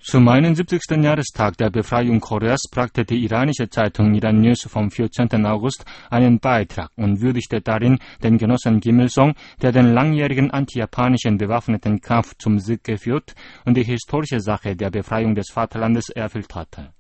Zum 71. Jahrestag der Befreiung Koreas brachte die iranische Zeitung Iran News vom 14. August einen Beitrag und würdigte darin den Genossen Kim Il-sung, der den langjährigen antijapanischen bewaffneten Kampf zum Sieg geführt und die historische Sache der Befreiung des Vaterlandes erfüllt hatte.